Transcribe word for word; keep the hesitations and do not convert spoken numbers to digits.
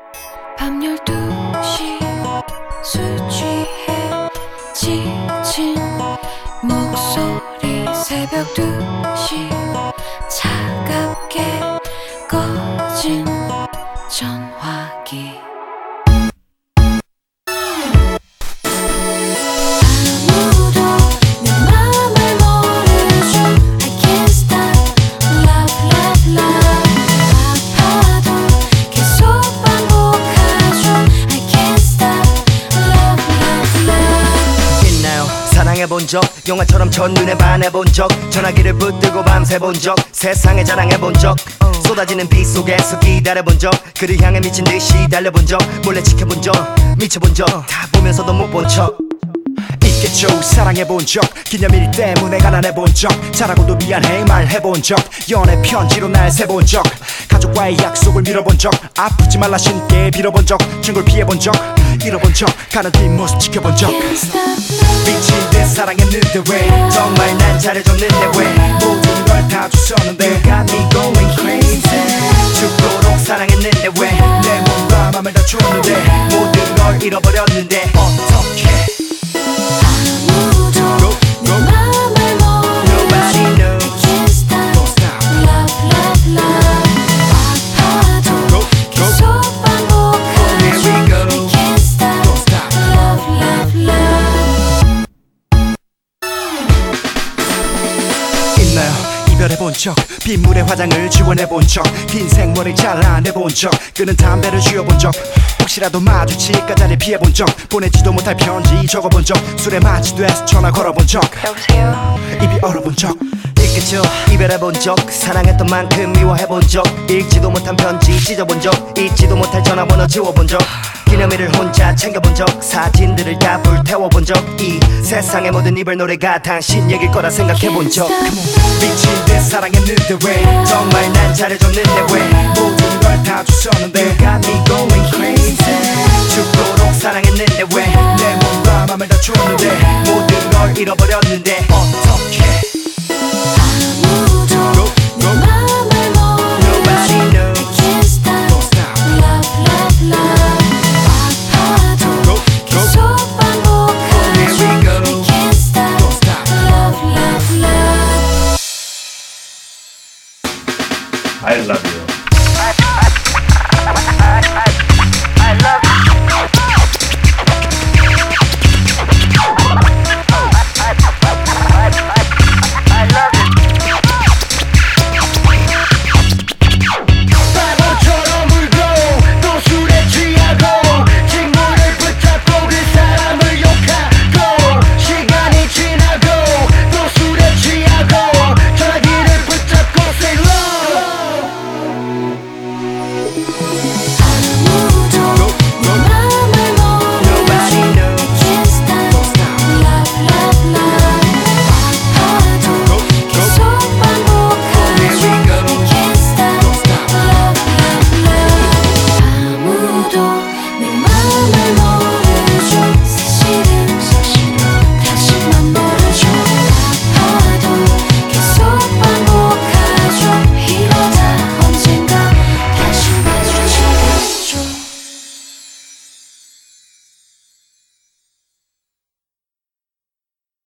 밤 열두 시 술 취해 지친 목소리 새벽 두 시 차갑게 꺼진 전화기 해본 적 영화처럼 첫눈에 반해본 적 전화기를 붙들고 밤새 본 적 세상에 자랑해본 적 쏟아지는 비 속에서 기다려본 적 그를 향해 미친 듯이 달려본 적 몰래 지켜본 적 미쳐본 적 다 보면서도 못 본 척 있겠죠. 사랑해본 적 기념일 때문에 가난해본 적 잘하고도 미안해 말해본 적 연애 편지로 날 세본 적 가족과의 약속을 밀어본 적 아프지 말라 신께 빌어본 적 증거를 피해본 적 잃어본 적 가는 뒷모습 지켜본 적 미친 듯 사랑했는데 왜 정말 난 잘해줬는데 왜 모든 걸 다 줬었는데 You got me going crazy 죽도록 사랑했는데 왜 내 몸과 맘을 다 줬는데 모든 걸 잃어버렸는데 어떡해 이별해본 적 빗물에 화장을 지원해본 적 긴 생머리 잘라내본 적 끄는 담배를 쥐어본 적 혹시라도 마주칠까 자리 피해본 적 보내지도 못할 편지 적어본 적 술에 마취돼서 전화 걸어본 적 여보세요 입이 얼어본 적 있겠죠. 이별해본 적 사랑했던 만큼 미워해본 적 읽지도 못한 편지 찢어본 적 잊지도 못할 전화번호 지워본 적 기념일을 혼자 챙겨본 적 사진들을 다 불태워본 적 이 세상의 모든 이별 노래가 당신 얘길 거라 생각해본 적 미친 듯 사랑했는데 왜 정말 난 잘해줬는데 왜 모든